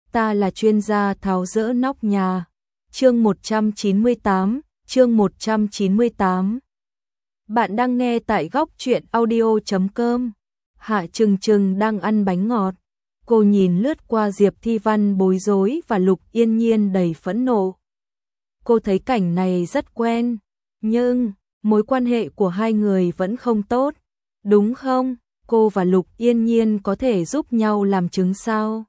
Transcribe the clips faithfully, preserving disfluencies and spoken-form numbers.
ta là chuyên gia tháo dỡ nóc nhà. Chương một trăm chín mươi tám, chương một trăm chín mươi tám. Bạn đang nghe tại góc truyện audio chấm com. Hạ Trừng Trừng đang ăn bánh ngọt. Cô nhìn lướt qua Diệp Thi Văn bối rối và Lục Yên Nhiên đầy phẫn nộ. Cô thấy cảnh này rất quen, nhưng mối quan hệ của hai người vẫn không tốt, đúng không? Cô và Lục Yên Nhiên có thể giúp nhau làm chứng sao?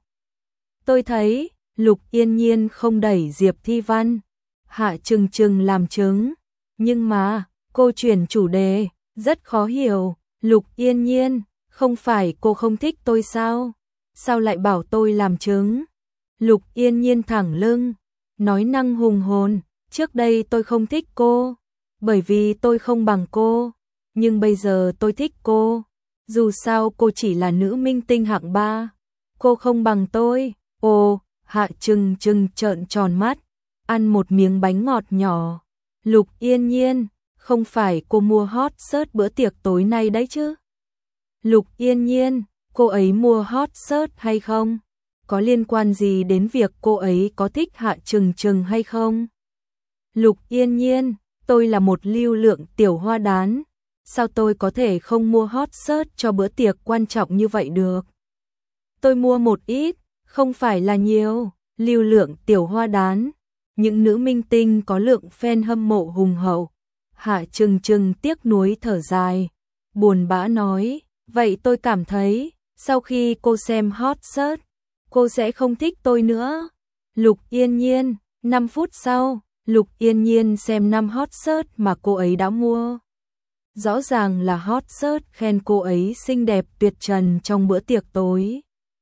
Tôi thấy Lục Yên Nhiên không đẩy Diệp Thi Văn, Hạ Trừng Trừng làm chứng, nhưng mà cô chuyển chủ đề, rất khó hiểu. Lục Yên Nhiên, không phải cô không thích tôi sao? Sao lại bảo tôi làm chứng? Lục Yên Nhiên thẳng lưng, nói năng hùng hồn, trước đây tôi không thích cô, bởi vì tôi không bằng cô, nhưng bây giờ tôi thích cô. Dù sao cô chỉ là nữ minh tinh hạng ba, cô không bằng tôi. Ồ, Hạ Trừng Trừng trợn tròn mắt, ăn một miếng bánh ngọt nhỏ. Lục Yên Nhiên, không phải cô mua hot search bữa tiệc tối nay đấy chứ? Lục Yên Nhiên, cô ấy mua hot search hay không? Có liên quan gì đến việc cô ấy có thích Hạ Trừng Trừng hay không? Lục Yên Nhiên, tôi là một lưu lượng tiểu hoa đán, sao tôi có thể không mua hot search cho bữa tiệc quan trọng như vậy được? Tôi mua một ít, không phải là nhiều. Lưu lượng tiểu hoa đán, những nữ minh tinh có lượng fan hâm mộ hùng hậu. Hạ Trừng Trừng tiếc nuối thở dài, buồn bã nói, vậy tôi cảm thấy, sau khi cô xem hot search, cô sẽ không thích tôi nữa. Lục Yên Nhiên, năm phút sau, Lục Yên Nhiên xem năm hot search mà cô ấy đã mua. Rõ ràng là hot search khen cô ấy xinh đẹp tuyệt trần trong bữa tiệc tối.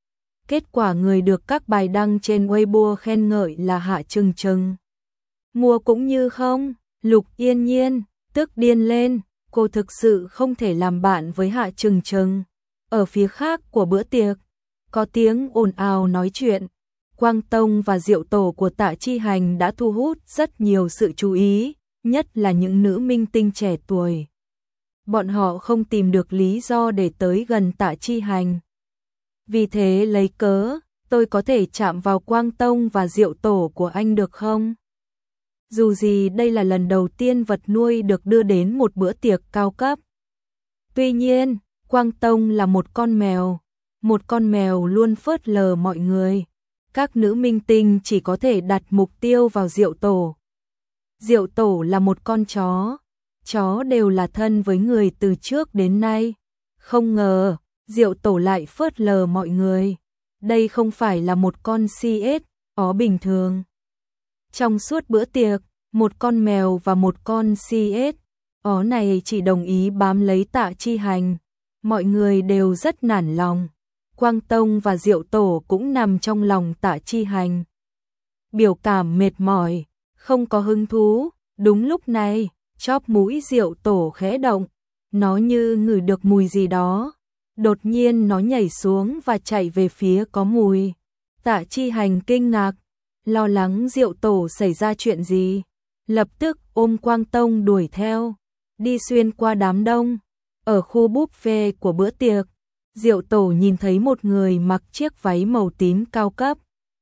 Kết quả người được các bài đăng trên Weibo khen ngợi là Hạ Trừng Trừng. Mua cũng như không. Lục Yên Nhiên tức điên lên, cô thực sự không thể làm bạn với Hạ Trừng Trừng. Ở phía khác của bữa tiệc, có tiếng ồn ào nói chuyện. Quang Tông và rượu tổ của Tạ Chi Hành đã thu hút rất nhiều sự chú ý, nhất là những nữ minh tinh trẻ tuổi. Bọn họ không tìm được lý do để tới gần Tạ Chi Hành. Vì thế lấy cớ, tôi có thể chạm vào Quang Tông và rượu tổ của anh được không? Dù gì đây là lần đầu tiên vật nuôi được đưa đến một bữa tiệc cao cấp. Tuy nhiên, Quang Tông là một con mèo, một con mèo luôn phớt lờ mọi người. Các nữ minh tinh chỉ có thể đặt mục tiêu vào rượu tổ. Rượu tổ là một con chó, chó đều là thân với người từ trước đến nay. Không ngờ, rượu tổ lại phớt lờ mọi người. Đây không phải là một con xê ét ó bình thường. Trong suốt bữa tiệc, một con mèo và một con xê ét ó này chỉ đồng ý bám lấy Tạ Chi Hành. Mọi người đều rất nản lòng. Quang Tông và rượu tổ cũng nằm trong lòng Tạ Chi Hành. Biểu cảm mệt mỏi, không có hứng thú. Đúng lúc này, chóp mũi rượu tổ khẽ động. Nó như ngửi được mùi gì đó. Đột nhiên nó nhảy xuống và chạy về phía có mùi. Tạ Chi Hành kinh ngạc, lo lắng rượu tổ xảy ra chuyện gì. Lập tức ôm Quang Tông đuổi theo, đi xuyên qua đám đông. Ở khu buffet của bữa tiệc, rượu tổ nhìn thấy một người mặc chiếc váy màu tím cao cấp.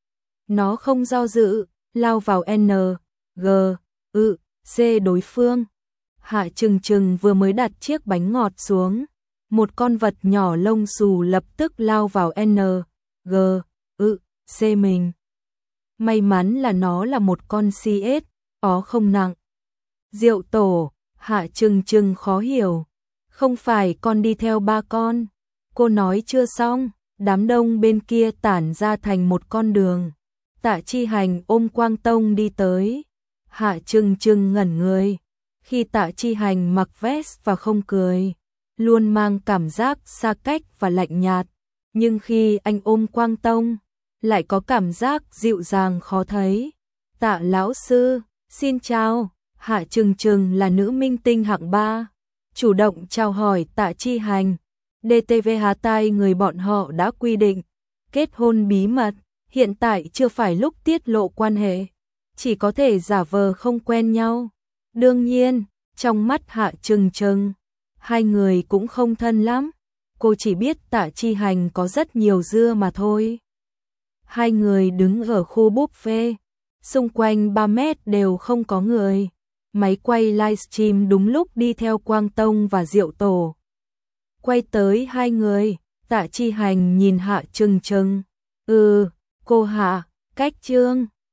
Nó không do dự, lao vào N, G, ư, C đối phương. Hạ Trừng Trừng vừa mới đặt chiếc bánh ngọt xuống. Một con vật nhỏ lông xù lập tức lao vào N, G, ư, C mình. May mắn là nó là một con xê ét, ó không nặng. Rượu tổ, Hạ Trừng Trừng khó hiểu. Không phải con đi theo ba con. Cô nói chưa xong, đám đông bên kia tản ra thành một con đường. Tạ Chi Hành ôm Quang Tông đi tới. Hạ Trừng Trừng ngẩn người. Khi Tạ Chi Hành mặc vest và không cười, luôn mang cảm giác xa cách và lạnh nhạt. Nhưng khi anh ôm Quang Tông, lại có cảm giác dịu dàng khó thấy. Tạ lão sư, xin chào. Hạ Trừng Trừng là nữ minh tinh hạng ba, chủ động chào hỏi Tạ Chi Hành. đê tê vê Hà Tai người bọn họ đã quy định kết hôn bí mật, hiện tại chưa phải lúc tiết lộ quan hệ, chỉ có thể giả vờ không quen nhau. Đương nhiên, trong mắt Hạ Trừng Trừng, hai người cũng không thân lắm. Cô chỉ biết Tạ Chi Hành có rất nhiều dưa mà thôi. Hai người đứng ở khu buffet, xung quanh ba mét đều không có người. Máy quay livestream đúng lúc đi theo Quang Tông và Diệu Tổ. Quay tới hai người, Tạ Chi Hành nhìn Hạ Trừng Trừng. Ừ, cô Hạ, cách Trương.